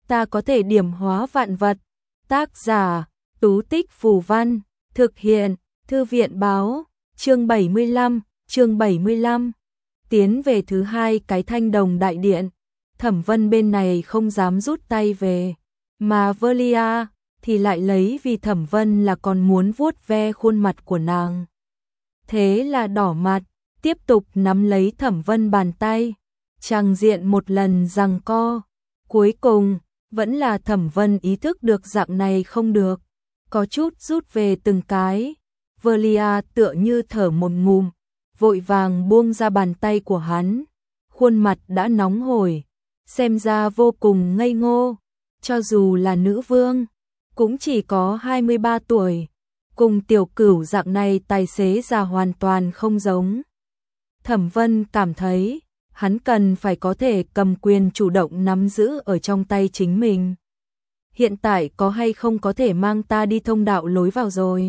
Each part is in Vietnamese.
ta có thể điểm hóa vạn vật. Tác giả, Tú Tích Phù Văn, thực hiện, Thư viện Báo, chương 75. Tiến về thứ hai cái Thanh Đồng Đại Điện, Thẩm Vân bên này không dám rút tay về, mà Velia thì lại lấy vì Thẩm Vân là còn muốn vuốt ve khuôn mặt của nàng. Thế là đỏ mặt, tiếp tục nắm lấy Thẩm Vân bàn tay, tràng diện một lần giằng co. Cuối cùng, vẫn là Thẩm Vân ý thức được dạng này không được, có chút rút về từng cái. Velia tựa như thở một ngụm, vội vàng buông ra bàn tay của hắn, khuôn mặt đã nóng hổi, xem ra vô cùng ngây ngô, cho dù là nữ vương, cũng chỉ có 23 tuổi, cùng Tiểu Cửu dạng này tài xế già hoàn toàn không giống. Thẩm Vân cảm thấy, hắn cần phải có thể cầm quyền chủ động nắm giữ ở trong tay chính mình. Hiện tại có hay không có thể mang ta đi thông đạo lối vào rồi?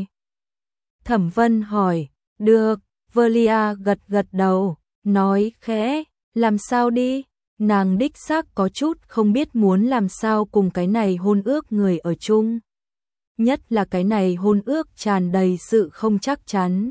Thẩm Vân hỏi, được, Velia gật gật đầu, nói khẽ, làm sao đi? Nàng đích xác có chút không biết muốn làm sao cùng cái này hôn ước người ở chung. Nhất là cái này hôn ước tràn đầy sự không chắc chắn.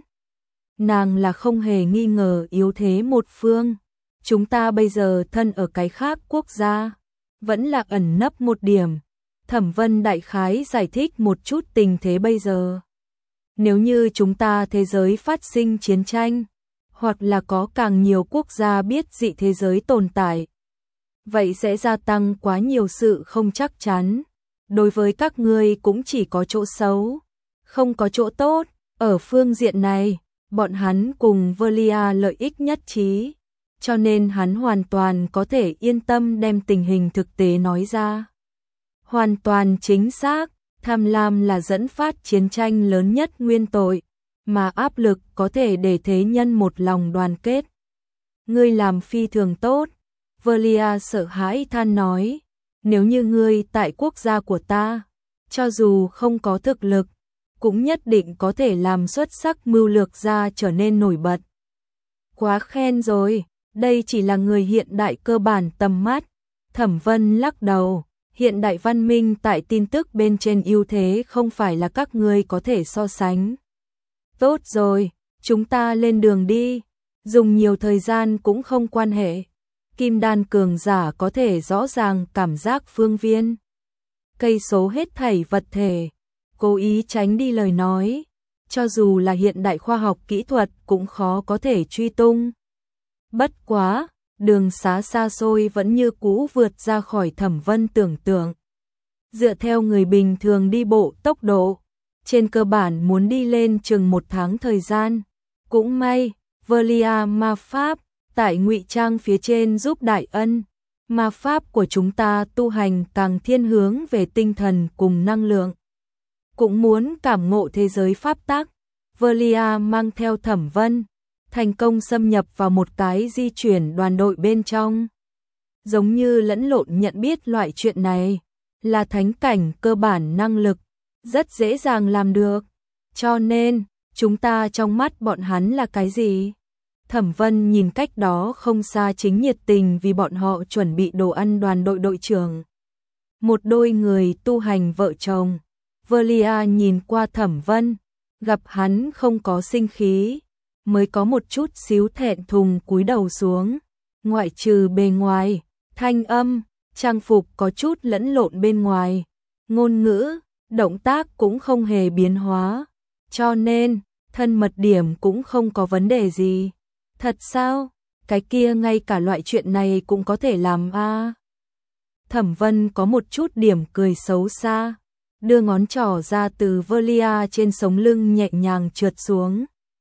Nàng là không hề nghi ngờ yếu thế một phương. Chúng ta bây giờ thân ở cái khác quốc gia, vẫn là ẩn nấp một điểm. Thẩm Vân đại khái giải thích một chút tình thế bây giờ. Nếu như chúng ta thế giới phát sinh chiến tranh, hoặc là có càng nhiều quốc gia biết dị thế giới tồn tại, vậy sẽ gia tăng quá nhiều sự không chắc chắn. Đối với các ngươi cũng chỉ có chỗ xấu, không có chỗ tốt. Ở phương diện này, bọn hắn cùng Velia lợi ích nhất trí, cho nên hắn hoàn toàn có thể yên tâm đem tình hình thực tế nói ra. Hoàn toàn chính xác, tham lam là dẫn phát chiến tranh lớn nhất nguyên tội, mà áp lực có thể để thế nhân một lòng đoàn kết. Ngươi làm phi thường tốt, Velia sợ hãi than nói, nếu như ngươi tại quốc gia của ta, cho dù không có thực lực, cũng nhất định có thể làm xuất sắc mưu lược gia trở nên nổi bật. Quá khen rồi, đây chỉ là người hiện đại cơ bản tầm mắt. Thẩm Vân lắc đầu, hiện đại văn minh tại tin tức bên trên ưu thế không phải là các ngươi có thể so sánh. Tốt rồi, chúng ta lên đường đi, dùng nhiều thời gian cũng không quan hệ. Kim đan cường giả có thể rõ ràng cảm giác phương viên, cây số hết thảy vật thể, cố ý tránh đi lời nói, cho dù là hiện đại khoa học kỹ thuật cũng khó có thể truy tung. Bất quá, đường xá xa xôi vẫn như cũ vượt ra khỏi Thẩm Vân tưởng tượng. Dựa theo người bình thường đi bộ tốc độ, trên cơ bản muốn đi lên chừng 1 tháng thời gian. Cũng may, Velia ma pháp tại ngụy trang phía trên giúp đại ân. Ma pháp của chúng ta tu hành càng thiên hướng về tinh thần cùng năng lượng. Cũng muốn cảm ngộ thế giới pháp tắc. Velia mang theo Thẩm Vân, thành công xâm nhập vào một cái di chuyển đoàn đội bên trong. Giống như lẫn lộn nhận biết loại chuyện này, là thánh cảnh cơ bản năng lực, rất dễ dàng làm được. Cho nên, chúng ta trong mắt bọn hắn là cái gì? Thẩm Vân nhìn cách đó không xa chính nhiệt tình vì bọn họ chuẩn bị đồ ăn đoàn đội đội trưởng. Một đôi người tu hành vợ chồng. Velia nhìn qua Thẩm Vân, gặp hắn không có sinh khí, mới có một chút xíu thẹn thùng cúi đầu xuống. Ngoại trừ bề ngoài, thanh âm, trang phục có chút lẫn lộn bên ngoài, ngôn ngữ, động tác cũng không hề biến hóa, cho nên thân mật điểm cũng không có vấn đề gì. Thật sao? Cái kia ngay cả loại chuyện này cũng có thể làm a? Thẩm Vân có một chút điểm cười xấu xa, đưa ngón trỏ ra từ Velia trên sống lưng nhẹ nhàng trượt xuống.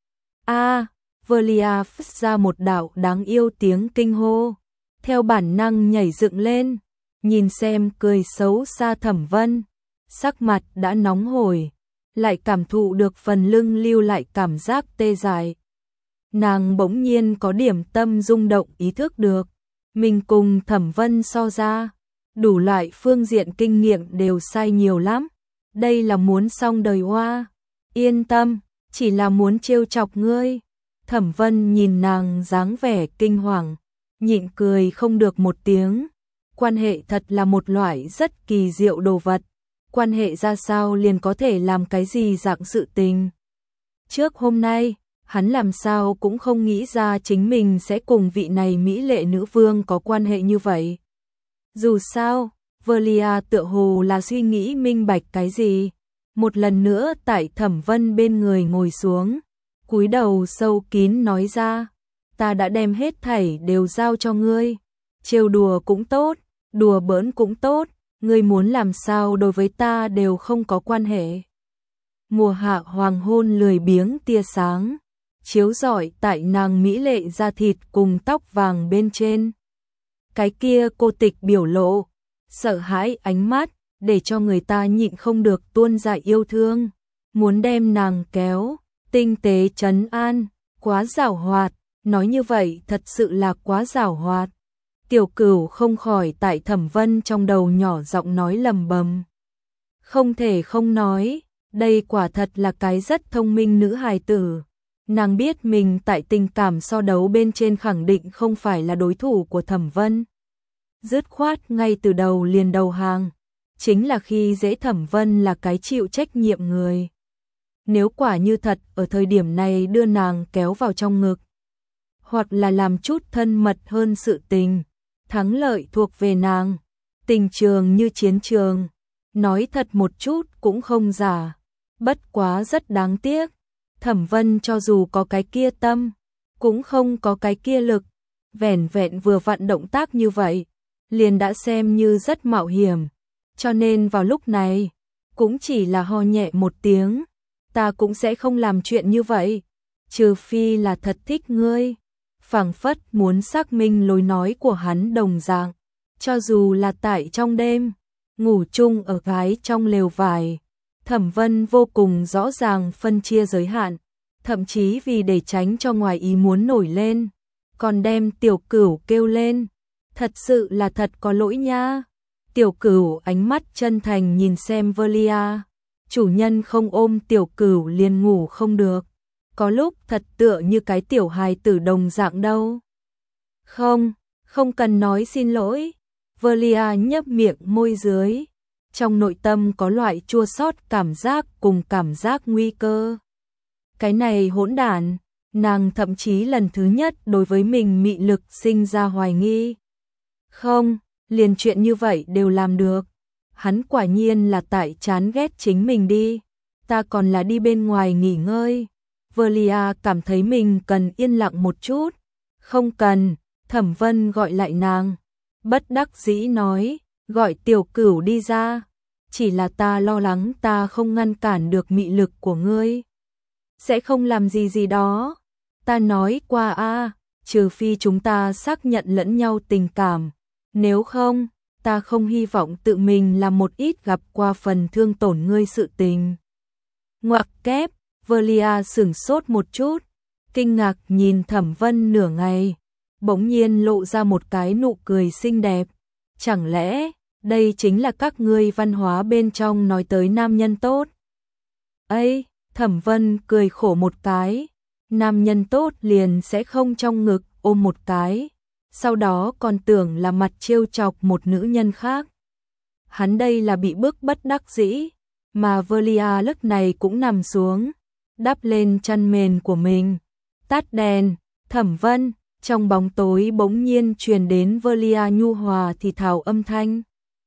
A, Velia phất ra một đạo đáng yêu tiếng kinh hô, theo bản năng nhảy dựng lên, nhìn xem cười xấu xa Thẩm Vân, sắc mặt đã nóng hổi, lại cảm thụ được phần lưng lưu lại cảm giác tê dại. Nàng bỗng nhiên có điểm tâm rung động ý thức được, mình cùng Thẩm Vân so ra, đủ loại phương diện kinh nghiệm đều sai nhiều lắm. Đây là muốn xong đời hoa. Yên tâm, chỉ là muốn trêu chọc ngươi. Thẩm Vân nhìn nàng dáng vẻ kinh hoàng, nhịn cười không được một tiếng. Quan hệ thật là một loại rất kỳ diệu đồ vật. Quan hệ ra sao liền có thể làm cái gì dạng sự tình. Trước hôm nay, hắn làm sao cũng không nghĩ ra chính mình sẽ cùng vị này mỹ lệ nữ vương có quan hệ như vậy. Dù sao, Velia tựa hồ là suy nghĩ minh bạch cái gì. Một lần nữa tại Thẩm Vân bên người ngồi xuống, cúi đầu sâu kín nói ra, ta đã đem hết thảy đều giao cho ngươi. Trêu đùa cũng tốt, đùa bỡn cũng tốt, ngươi muốn làm sao đối với ta đều không có quan hệ. Mùa hạ hoàng hôn lười biếng tia sáng, chiếu rọi tại nàng mỹ lệ da thịt cùng tóc vàng bên trên. Cái kia cô tịch biểu lộ, sợ hãi ánh mắt, để cho người ta nhịn không được tuôn ra yêu thương, muốn đem nàng kéo, tinh tế trấn an, quá giảo hoạt, nói như vậy thật sự là quá giảo hoạt. Tiểu Cửu không khỏi tại Thẩm Vân trong đầu nhỏ giọng nói lầm bầm. Không thể không nói, đây quả thật là cái rất thông minh nữ hài tử. Nàng biết mình tại tình cảm so đấu bên trên khẳng định không phải là đối thủ của Thẩm Vân. Dứt khoát ngay từ đầu liền đầu hàng, chính là khi dễ Thẩm Vân là cái chịu trách nhiệm người. Nếu quả như thật ở thời điểm này đưa nàng kéo vào trong ngực, hoặc là làm chút thân mật hơn sự tình, thắng lợi thuộc về nàng, tình trường như chiến trường, nói thật một chút cũng không giả, bất quá rất đáng tiếc. Thẩm Vân cho dù có cái kia tâm, cũng không có cái kia lực, vẻn vẹn vừa vặn động tác như vậy, liền đã xem như rất mạo hiểm, cho nên vào lúc này, cũng chỉ là ho nhẹ một tiếng, ta cũng sẽ không làm chuyện như vậy, trừ phi là thật thích ngươi. Phảng phất muốn xác minh lối nói của hắn đồng dạng, cho dù là tại trong đêm, ngủ chung ở gái trong lều vải, Thẩm Vân vô cùng rõ ràng phân chia giới hạn, thậm chí vì để tránh cho ngoài ý muốn nổi lên, còn đem Tiểu Cửu kêu lên, thật sự là thật có lỗi nha. Tiểu Cửu ánh mắt chân thành nhìn xem Velia, chủ nhân không ôm Tiểu Cửu liền ngủ không được. Có lúc thật tựa như cái tiểu hài tử đồng dạng đâu. Không cần nói xin lỗi. Velia nhấp miệng môi dưới. Trong nội tâm có loại chua xót cảm giác cùng cảm giác nguy cơ. Cái này hỗn đản, nàng thậm chí lần thứ nhất đối với mình mị lực sinh ra hoài nghi. Không, liền chuyện như vậy đều làm được. Hắn quả nhiên là tại chán ghét chính mình đi. Ta còn là đi bên ngoài nghỉ ngơi. Velia cảm thấy mình cần yên lặng một chút. Không cần, Thẩm Vân gọi lại nàng. Bất đắc dĩ nói, gọi Tiểu Cửu đi ra. Chỉ là ta lo lắng ta không ngăn cản được mị lực của ngươi. Sẽ không làm gì đó. Ta nói qua trừ phi chúng ta xác nhận lẫn nhau tình cảm. Nếu không, ta không hy vọng tự mình làm một ít gặp qua phần thương tổn ngươi sự tình. Ngoặc kép. Velia sửng sốt một chút, kinh ngạc nhìn Thẩm Vân nửa ngày, bỗng nhiên lộ ra một cái nụ cười xinh đẹp. Chẳng lẽ, đây chính là các ngươi văn hóa bên trong nói tới nam nhân tốt? Ấy, Thẩm Vân cười khổ một cái, nam nhân tốt liền sẽ không trong ngực ôm một cái, sau đó còn tưởng là mặt trêu chọc một nữ nhân khác. Hắn đây là bị bức bất đắc dĩ, mà Velia lúc này cũng nằm xuống, đắp lên chăn mền của mình, tắt đèn. Thẩm Vân, trong bóng tối bỗng nhiên truyền đến Velia nhu hòa thì thào âm thanh.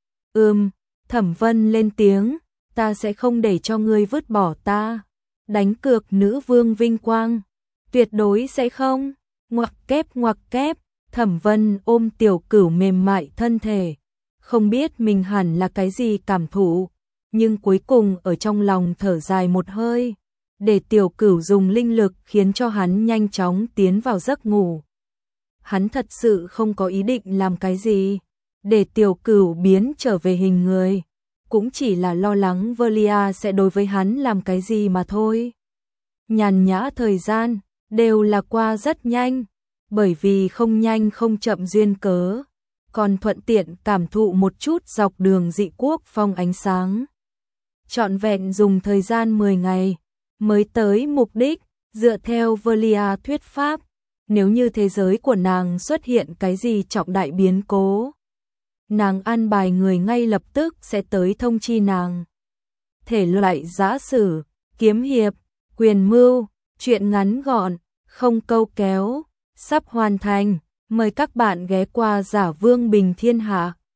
Thẩm Vân lên tiếng, ta sẽ không để cho ngươi vứt bỏ ta, đánh cược nữ vương vinh quang, tuyệt đối sẽ không. Ngoặc kép, Thẩm Vân ôm Tiểu Cửu mềm mại thân thể, không biết mình hẳn là cái gì cảm thụ, nhưng cuối cùng ở trong lòng thở dài một hơi, để Tiểu Cửu dùng linh lực khiến cho hắn nhanh chóng tiến vào giấc ngủ. Hắn thật sự không có ý định làm cái gì, để Tiểu Cửu biến trở về hình người, cũng chỉ là lo lắng Velia sẽ đối với hắn làm cái gì mà thôi. Nhàn nhã thời gian, đều là qua rất nhanh, bởi vì không nhanh không chậm duyên cớ, còn thuận tiện cảm thụ một chút dọc đường dị quốc phong ánh sáng. Trọn vẹn dùng thời gian 10 ngày, mới tới mục đích, dựa theo Velia thuyết pháp, nếu như thế giới của nàng xuất hiện cái gì trọng đại biến cố, nàng an bài người ngay lập tức sẽ tới thông chi nàng. Thể loại giã sử, kiếm hiệp, quyền mưu, truyện ngắn gọn, không câu kéo, sắp hoàn thành. Mời các bạn ghé qua Giả Vương Bình Thiên Hạ.